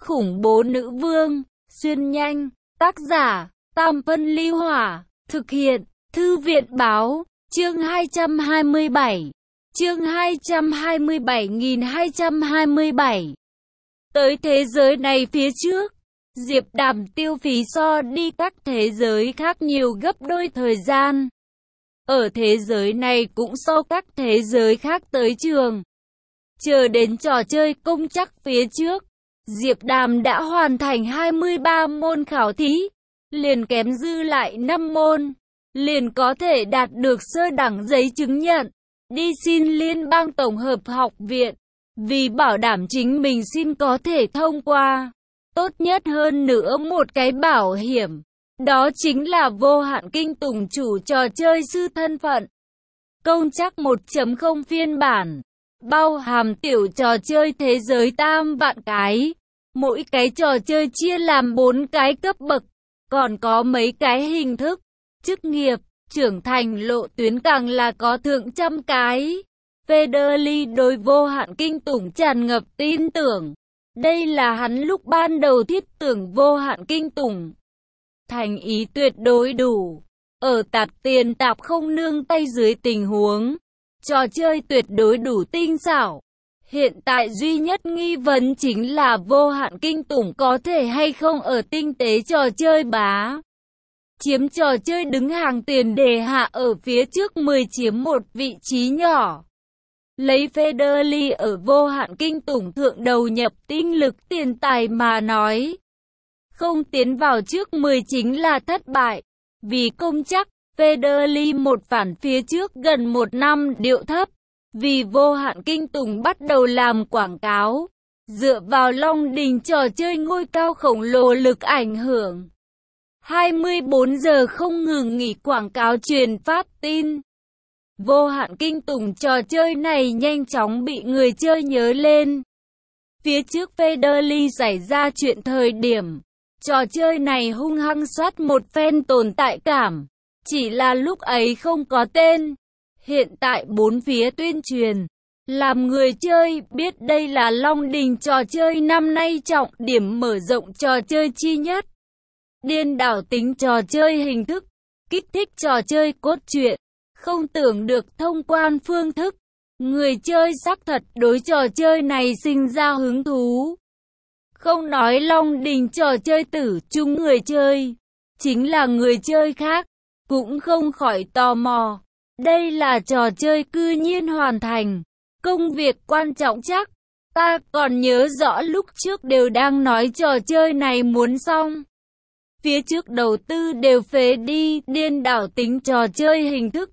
khủng bố nữ vương, xuyên nhanh, tác giả, Tam Phân Ly Hỏa, thực hiện, Thư viện Báo, chương 227, chương 227.227. Tới thế giới này phía trước, Diệp Đàm tiêu phí so đi các thế giới khác nhiều gấp đôi thời gian. Ở thế giới này cũng so các thế giới khác tới trường. Chờ đến trò chơi công trắc phía trước, Diệp Đàm đã hoàn thành 23 môn khảo thí, liền kém dư lại 5 môn, liền có thể đạt được sơ đẳng giấy chứng nhận, đi xin Liên bang Tổng hợp học viện. Vì bảo đảm chính mình xin có thể thông qua, tốt nhất hơn nữa một cái bảo hiểm, đó chính là vô hạn kinh tủng chủ trò chơi sư thân phận. Công trắc 1.0 phiên bản, bao hàm tiểu trò chơi thế giới 3 vạn cái, mỗi cái trò chơi chia làm 4 cái cấp bậc, còn có mấy cái hình thức, chức nghiệp, trưởng thành lộ tuyến càng là có thượng trăm cái. Federly đối vô hạn kinh tủng tràn ngập tin tưởng. Đây là hắn lúc ban đầu thiết tưởng vô hạn kinh tủng. Thành ý tuyệt đối đủ. Ở tạp tiền tạp không nương tay dưới tình huống, trò chơi tuyệt đối đủ tinh xảo. Hiện tại duy nhất nghi vấn chính là vô hạn kinh tủng có thể hay không ở tinh tế trò chơi bá. Chiếm trò chơi đứng hàng tiền đề hạ ở phía trước 10 chiếm một vị trí nhỏ. Lấy Federly ở vô hạn kinh tủng thượng đầu nhập tinh lực tiền tài mà nói, không tiến vào trước 10 chính là thất bại. Vì công trắc, Federly một phản phía trước gần 1 năm điệu thấp. Vì vô hạn kinh tủng bắt đầu làm quảng cáo, dựa vào Long Đình trò chơi ngôi cao khổng lồ lực ảnh hưởng. 24 giờ không ngừng nghỉ quảng cáo truyền phát tin. Vô hạn kinh tủng trò chơi này nhanh chóng bị người chơi nhớ lên. Phía trước Federly xảy ra chuyện thời điểm, trò chơi này hung hăng soát một phen tồn tại cảm, chỉ là lúc ấy không có tên. Hiện tại bốn phía tuyên truyền, làm người chơi biết đây là Long Đình trò chơi năm nay trọng điểm mở rộng trò chơi chi nhất. Điên đảo tính trò chơi hình thức, kích thích trò chơi cốt truyện. Không tưởng được thông quan phương thức, người chơi xác thật đối trò chơi này sinh ra hứng thú. Không nói Long Đình trò chơi tử chung người chơi, chính là người chơi khác, cũng không khỏi tò mò. Đây là trò chơi cư nhiên hoàn thành, công việc quan trọng chắc. Ta còn nhớ rõ lúc trước đều đang nói trò chơi này muốn xong. Phía trước đầu tư đều phế đi, điên đảo tính trò chơi hình thức.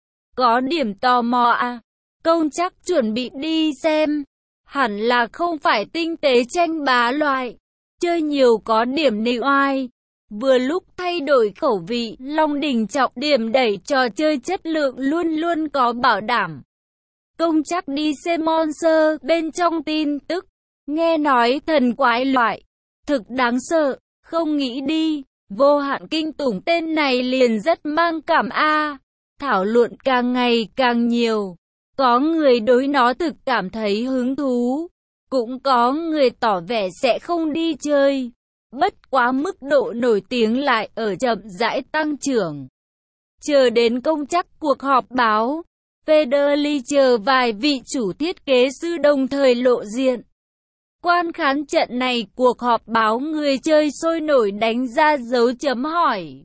Có điểm tò mò à? Công trắc chuẩn bị đi xem. Hẳn là không phải tinh tế tranh bá loại. Chơi nhiều có điểm nịu oai. Vừa lúc thay đổi khẩu vị, Long Đình trọng điểm đẩy trò chơi chất lượng luôn luôn có bảo đảm. Công trắc đi xem Monster bên trong tin tức. Nghe nói thần quái loại. Thực đáng sợ, không nghĩ đi. Vô hạn kinh tủng tên này liền rất mang cảm a. Thảo luận càng ngày càng nhiều. Có người đối nó thực cảm thấy hứng thú. Cũng có người tỏ vẻ sẽ không đi chơi. Bất quá mức độ nổi tiếng lại ở chậm rãi tăng trưởng. Chờ đến công trắc cuộc họp báo, Federly chờ vài vị chủ thiết kế sư đồng thời lộ diện. Quan khán trận này cuộc họp báo người chơi sôi nổi đánh ra dấu chấm hỏi.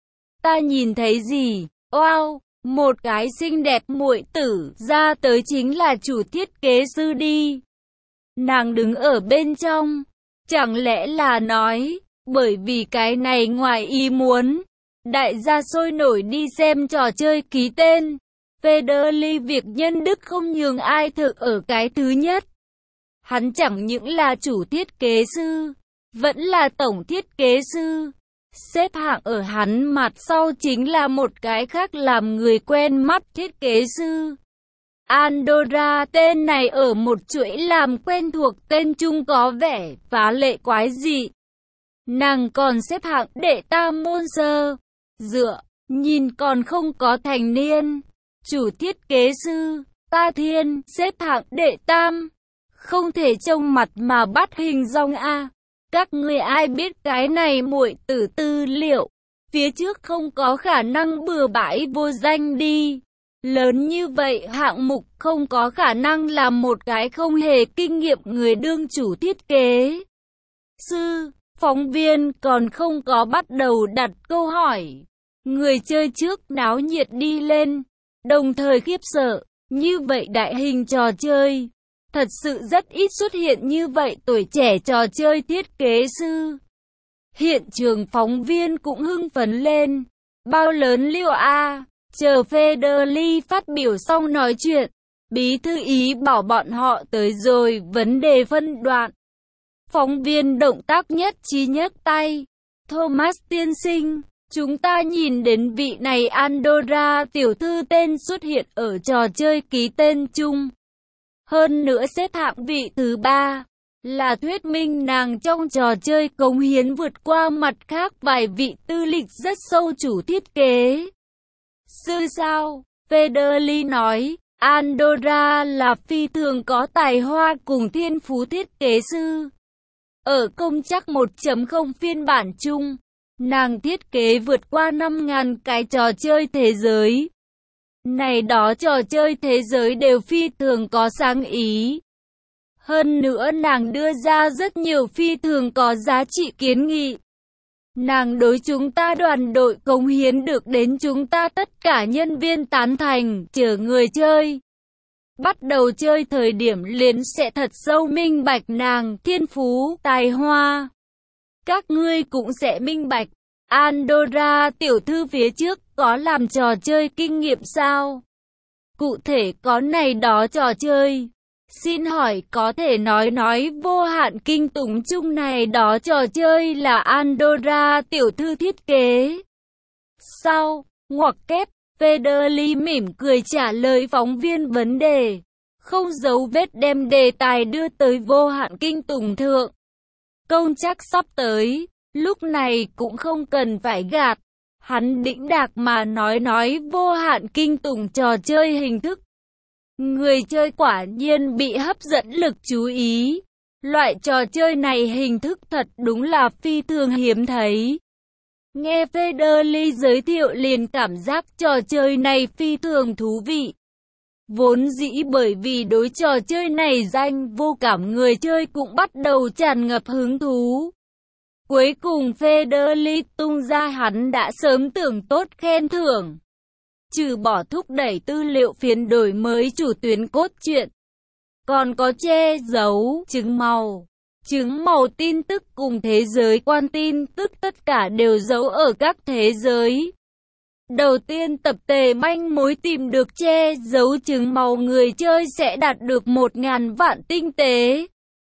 Ta nhìn thấy gì? Wow! Một cái xinh đẹp muội tử ra tới chính là chủ thiết kế sư đi. Nàng đứng ở bên trong. Chẳng lẽ là nói, bởi vì cái này ngoài ý muốn. Đại gia sôi nổi đi xem trò chơi ký tên. Federly việc nhân đức không nhường ai thực ở cái thứ nhất. Hắn chẳng những là chủ thiết kế sư, vẫn là tổng thiết kế sư. Xếp hạng ở hắn mặt sau chính là một cái khác làm người quen mắt thiết kế sư. Andorra, tên này ở một chuỗi làm quen thuộc tên chung có vẻ phá lệ quái dị. Nàng còn xếp hạng đệ tam môn sơ. Dựa, nhìn còn không có thành niên. Chủ thiết kế sư, ta thiên, xếp hạng đệ tam. Không thể trông mặt mà bắt hình dong a. Các ngươi ai biết cái này muội tử tư liệu, phía trước không có khả năng bừa bãi vô danh đi. Lớn như vậy hạng mục không có khả năng là một cái không hề kinh nghiệm người đương chủ thiết kế. Sư, phóng viên còn không có bắt đầu đặt câu hỏi. Người chơi trước náo nhiệt đi lên, đồng thời khiếp sợ. Như vậy đại hình trò chơi, thật sự rất ít xuất hiện như vậy tuổi trẻ trò chơi thiết kế sư. Hiện trường phóng viên cũng hưng phấn lên. Bao lớn Liêu A, chờ Federli phát biểu xong nói chuyện. Bí thư ý bảo bọn họ tới rồi vấn đề phân đoạn. Phóng viên động tác nhất trí nhấc tay. Thomas tiên sinh, chúng ta nhìn đến vị này Andorra tiểu thư tên xuất hiện ở trò chơi ký tên chung. Hơn nữa xếp hạng vị thứ 3, là thuyết minh nàng trong trò chơi cống hiến vượt qua mặt khác vài vị tư lịch rất sâu chủ thiết kế. Sư sao? Federli nói, Andorra là phi thường có tài hoa cùng thiên phú thiết kế sư. Ở công chắc 1.0 phiên bản chung, nàng thiết kế vượt qua 5.000 cái trò chơi thế giới. Này đó trò chơi thế giới đều phi thường có sáng ý. Hơn nữa nàng đưa ra rất nhiều phi thường có giá trị kiến nghị. Nàng đối chúng ta đoàn đội cống hiến được đến chúng ta tất cả nhân viên tán thành, chờ người chơi. Bắt đầu chơi thời điểm liền sẽ thật sâu minh bạch nàng thiên phú, tài hoa. Các ngươi cũng sẽ minh bạch. Andorra tiểu thư phía trước có làm trò chơi kinh nghiệm sao? Cụ thể có này đó trò chơi. Xin hỏi có thể nói vô hạn kinh tủng chung này đó trò chơi là Andorra tiểu thư thiết kế. Sau, ngoặc kép, Federli mỉm cười trả lời phóng viên vấn đề. Không giấu vết đem đề tài đưa tới vô hạn kinh tủng thượng. Công chắc sắp tới, lúc này cũng không cần phải gạt. Hắn đĩnh đạc mà nói vô hạn kinh tủng trò chơi hình thức. Người chơi quả nhiên bị hấp dẫn lực chú ý. Loại trò chơi này hình thức thật đúng là phi thường hiếm thấy. Nghe Federli giới thiệu liền cảm giác trò chơi này phi thường thú vị. Vốn dĩ bởi vì đối trò chơi này danh vô cảm người chơi cũng bắt đầu tràn ngập hứng thú. Cuối cùng Federli tung ra hắn đã sớm tưởng tốt khen thưởng. Trừ bỏ thúc đẩy tư liệu phiến đổi mới chủ tuyến cốt truyện, còn có che giấu, trứng màu tin tức cùng thế giới quan tin tức tất cả đều giấu ở các thế giới. Đầu tiên tập tề manh mối tìm được che giấu trứng màu người chơi sẽ đạt được 1.000 vạn tinh tế.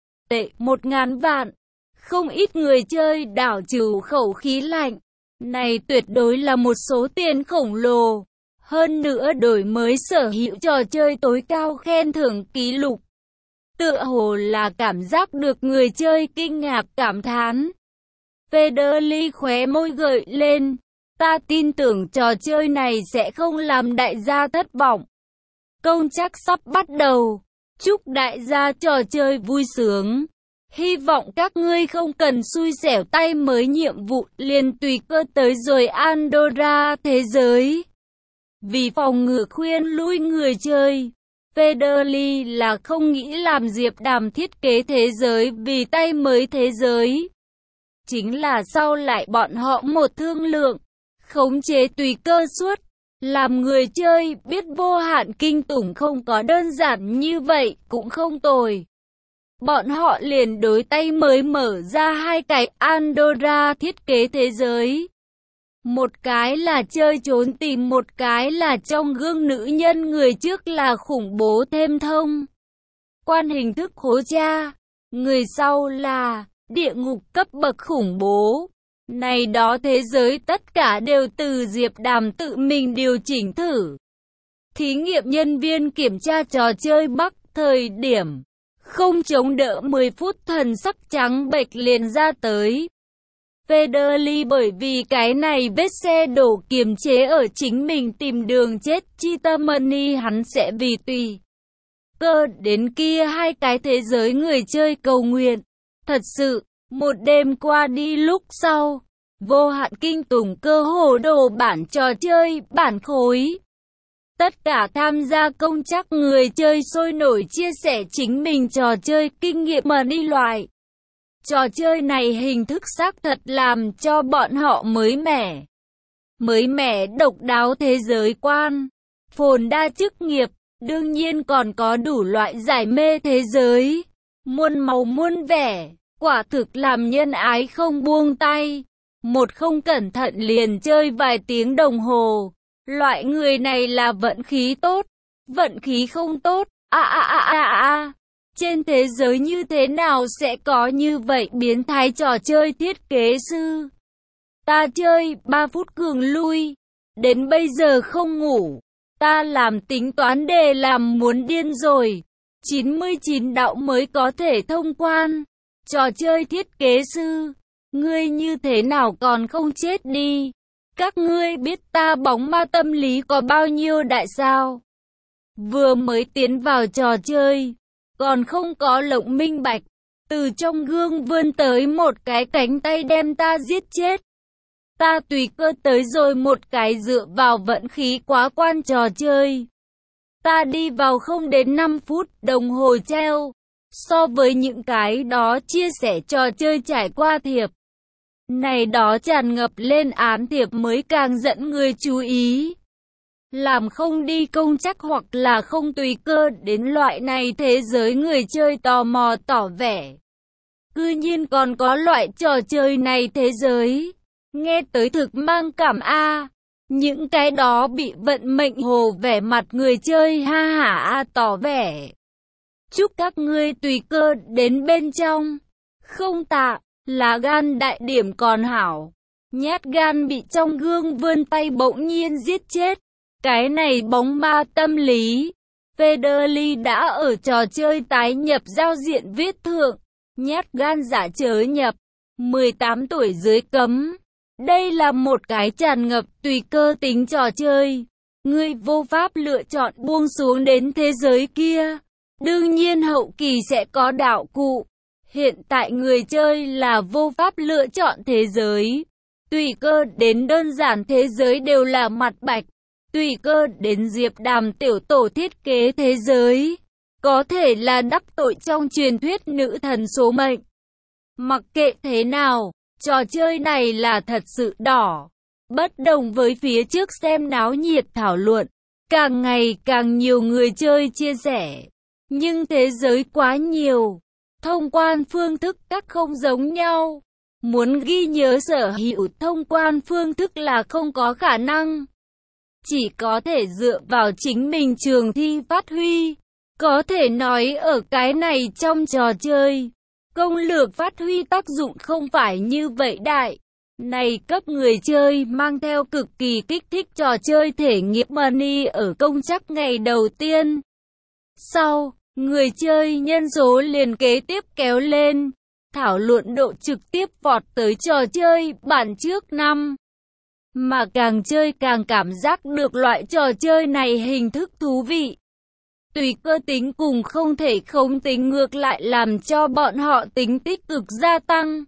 1.000 vạn. Không ít người chơi đảo trừ khẩu khí lạnh. Này tuyệt đối là một số tiền khổng lồ. Hơn nữa đổi mới sở hữu trò chơi tối cao khen thưởng kỷ lục. Tựa hồ là cảm giác được người chơi kinh ngạc cảm thán. Federli khóe môi gợi lên. Ta tin tưởng trò chơi này sẽ không làm đại gia thất vọng. Công chắc sắp bắt đầu. Chúc đại gia trò chơi vui sướng. Hy vọng các ngươi không cần xui xẻo tay mới nhiệm vụ liền tùy cơ tới rồi Andorra thế giới. Vì phòng ngừa khuyên lui người chơi, Federli là không nghĩ làm Diệp Đàm thiết kế thế giới vì tay mới thế giới. Chính là sau lại bọn họ một thương lượng, khống chế tùy cơ suất, làm người chơi biết vô hạn kinh tủng không có đơn giản như vậy cũng không tồi. Bọn họ liền đối tay mới mở ra hai cái Andorra thiết kế thế giới. Một cái là chơi trốn tìm, một cái là trong gương nữ nhân người trước là khủng bố thêm thông quan hình thức hố cha, người sau là địa ngục cấp bậc khủng bố. Này đó thế giới tất cả đều từ Diệp Đàm tự mình điều chỉnh thử. Thí nghiệm nhân viên kiểm tra trò chơi Bắc thời điểm không chống đỡ 10 phút thần sắc trắng bệch liền ra tới. Federli bởi vì cái này vết xe đổ kiềm chế ở chính mình tìm đường chết chi tâm money hắn sẽ vì tùy cơ đến kia hai cái thế giới người chơi cầu nguyện. Thật sự, Một đêm qua đi lúc sau, Vô Hạn kinh tủng cơ hồ đổ bản trò chơi, bản khối. Tất cả tham gia công chắc người chơi sôi nổi chia sẻ chính mình trò chơi kinh nghiệm mà đi loại. Trò chơi này hình thức xác thật làm cho bọn họ mới mẻ độc đáo thế giới quan, phồn đa chức nghiệp, đương nhiên còn có đủ loại giải mê thế giới, muôn màu muôn vẻ, quả thực làm nhân ái không buông tay. Một không cẩn thận liền chơi vài tiếng đồng hồ. Loại người này là vận khí tốt, vận khí không tốt. Trên thế giới như thế nào sẽ có như vậy biến thái trò chơi thiết kế sư? Ta chơi 3 phút cường lui, đến bây giờ không ngủ. Ta làm tính toán đề làm muốn điên rồi. 99 đạo mới có thể thông quan. Trò chơi thiết kế sư, ngươi như thế nào còn không chết đi? Các ngươi biết ta bóng ma tâm lý có bao nhiêu đại sao? Vừa mới tiến vào trò chơi, còn không có lộng minh bạch, từ trong gương vươn tới một cái cánh tay đem ta giết chết. Ta tùy cơ tới rồi một cái dựa vào vận khí quá quan trò chơi. Ta đi vào không đến 5 phút đồng hồ treo. So với những cái đó chia sẻ trò chơi trải qua thiệp này đó tràn ngập lên án thiệp mới càng dẫn người chú ý. Làm không đi công chắc hoặc là không tùy cơ đến loại này thế giới người chơi tò mò tỏ vẻ. Cư nhiên còn có loại trò chơi này thế giới. Nghe tới thực mang cảm a. Những cái đó bị vận mệnh hồ vẻ mặt người chơi ha hả tỏ vẻ. Chúc các ngươi tùy cơ đến bên trong. Không tạ, là gan đại điểm còn hảo. Nhát gan bị trong gương vươn tay bỗng nhiên giết chết. Cái này bóng ma tâm lý. Federly đã ở trò chơi tái nhập giao diện viết thượng. Nhát gan giả chớ nhập. 18 tuổi dưới cấm. Đây là một cái tràn ngập tùy cơ tính trò chơi. Ngươi vô pháp lựa chọn buông xuống đến thế giới kia. Đương nhiên hậu kỳ sẽ có đạo cụ. Hiện tại người chơi là vô pháp lựa chọn thế giới. Tùy cơ đến đơn giản thế giới đều là mặt bạch. Tùy cơ đến Diệp Đàm tiểu tổ thiết kế thế giới. Có thể là đắc tội trong truyền thuyết nữ thần số mệnh. Mặc kệ thế nào, trò chơi này là thật sự đỏ. Bất đồng với phía trước xem náo nhiệt thảo luận. Càng ngày càng nhiều người chơi chia sẻ. Nhưng thế giới quá nhiều. Thông quan phương thức các không giống nhau. Muốn ghi nhớ sở hữu thông quan phương thức là không có khả năng. Chỉ có thể dựa vào chính mình trường thi phát huy. Có thể nói ở cái này trong trò chơi, công lược phát huy tác dụng không phải như vậy đại. Này cấp người chơi mang theo cực kỳ kích thích trò chơi thể nghiệm money ở công chắc ngày đầu tiên. Sau, người chơi nhân số liền kế tiếp kéo lên. Thảo luận độ trực tiếp vọt tới trò chơi bản trước năm. Mà càng chơi càng cảm giác được loại trò chơi này hình thức thú vị. Tùy cơ tính cùng không thể khống tính ngược lại làm cho bọn họ tính tích cực gia tăng.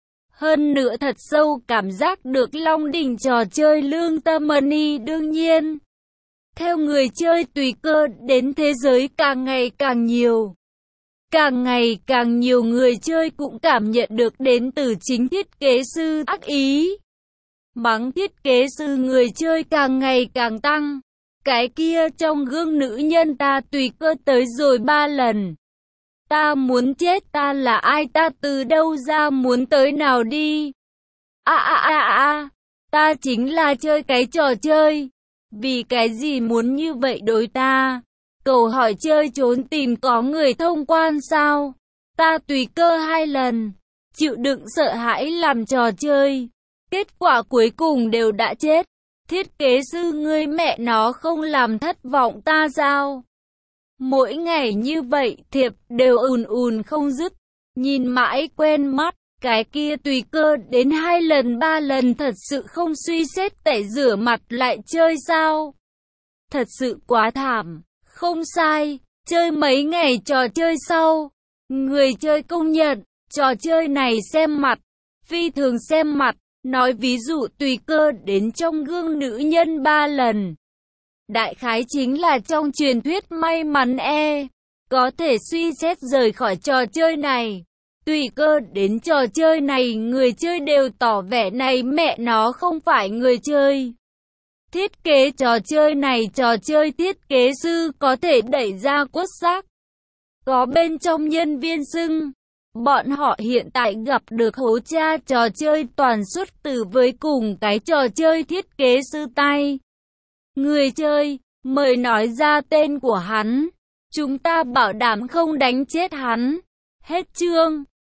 Hơn nữa thật sâu cảm giác được long đỉnh trò chơi lương tâm money đương nhiên. Theo người chơi tùy cơ đến thế giới càng ngày càng nhiều. Càng ngày càng nhiều người chơi cũng cảm nhận được đến từ chính thiết kế sư ác ý. Mắng thiết kế sư người chơi càng ngày càng tăng. Cái kia trong gương nữ nhân ta tùy cơ tới rồi 3 lần. Ta muốn chết, ta là ai, ta từ đâu ra, muốn tới nào đi. Ta chính là chơi cái trò chơi. Vì cái gì muốn như vậy đối ta? Câu hỏi chơi trốn tìm có người thông quan sao? Ta tùy cơ 2 lần. Chịu đựng sợ hãi làm trò chơi. Kết quả cuối cùng đều đã chết. Thiết kế sư ngươi mẹ nó không làm thất vọng ta sao? Mỗi ngày như vậy thiệp đều ùn không dứt. Nhìn mãi quen mắt. Cái kia tùy cơ đến 2 lần 3 lần thật sự không suy xét tẩy rửa mặt lại chơi sao? Thật sự quá thảm. Không sai. Chơi mấy ngày trò chơi sau. Người chơi công nhận. Trò chơi này xem mặt, phi thường xem mặt, nói ví dụ tùy cơ đến trong gương nữ nhân 3 lần. Đại khái chính là trong truyền thuyết may mắn có thể suy xét rời khỏi trò chơi này. Tùy cơ đến trò chơi này người chơi đều tỏ vẻ này mẹ nó không phải người chơi. Thiết kế trò chơi này trò chơi thiết kế sư có thể đẩy ra quất xác. Có bên trong nhân viên xưng, bọn họ hiện tại gặp được hố tra trò chơi toàn xuất từ với cùng cái trò chơi thiết kế sư tay. Người chơi, mời nói ra tên của hắn. Chúng ta bảo đảm không đánh chết hắn. Hết chương.